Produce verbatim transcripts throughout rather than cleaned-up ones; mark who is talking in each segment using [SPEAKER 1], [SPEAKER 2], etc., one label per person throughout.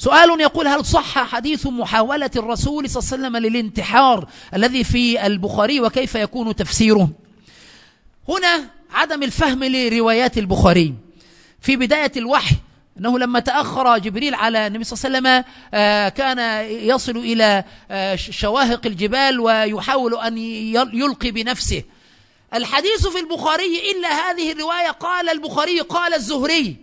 [SPEAKER 1] سؤال يقول: هل صح حديث محاولة الرسول صلى الله عليه وسلم للانتحار الذي في البخاري، وكيف يكون تفسيره؟ هنا عدم الفهم لروايات البخاري. في بداية الوحي أنه لما تأخر جبريل على النبي صلى الله عليه وسلم كان يصل إلى شواهق الجبال ويحاول أن يلقي بنفسه. الحديث في البخاري إلا هذه الرواية، قال البخاري قال الزهري،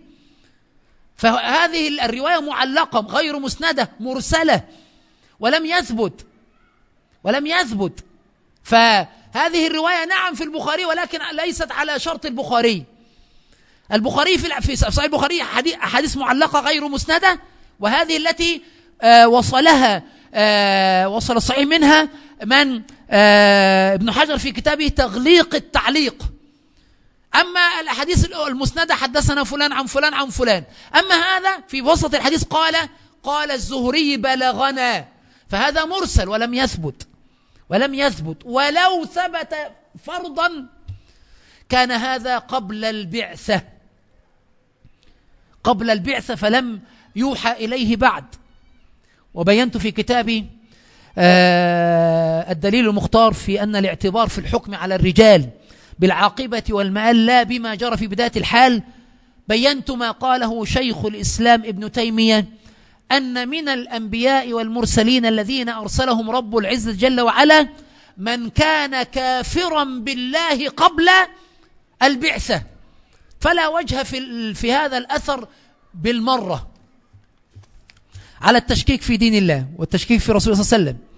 [SPEAKER 1] فهذه الرواية معلقة غير مسندة مرسلة ولم يثبت ولم يثبت فهذه الرواية نعم في البخاري ولكن ليست على شرط البخاري. البخاري في صحيح البخاري أحاديث معلقة غير مسندة، وهذه التي آه وصلها آه وصل الصحيح منها من آه ابن حجر في كتابه تغليق التعليق. أما الأحاديث المسندة حدثنا فلان عن فلان عن فلان. أما هذا في وسط الحديث قال قال الزهري بلغنا، فهذا مرسل ولم يثبت ولم يثبت ولو ثبت فرضا كان هذا قبل البعثة قبل البعثة فلم يوحى إليه بعد. وبينت في كتابي الدليل المختار في أن الاعتبار في الحكم على الرجال بالعاقبة والمآل لا بما جرى في بداية الحال. بينت ما قاله شيخ الإسلام ابن تيمية أن من الأنبياء والمرسلين الذين أرسلهم رب العزة جل وعلا من كان كافرا بالله قبل البعثة، فلا وجه في, في هذا الأثر بالمرة على التشكيك في دين الله والتشكيك في رسول الله صلى الله عليه وسلم.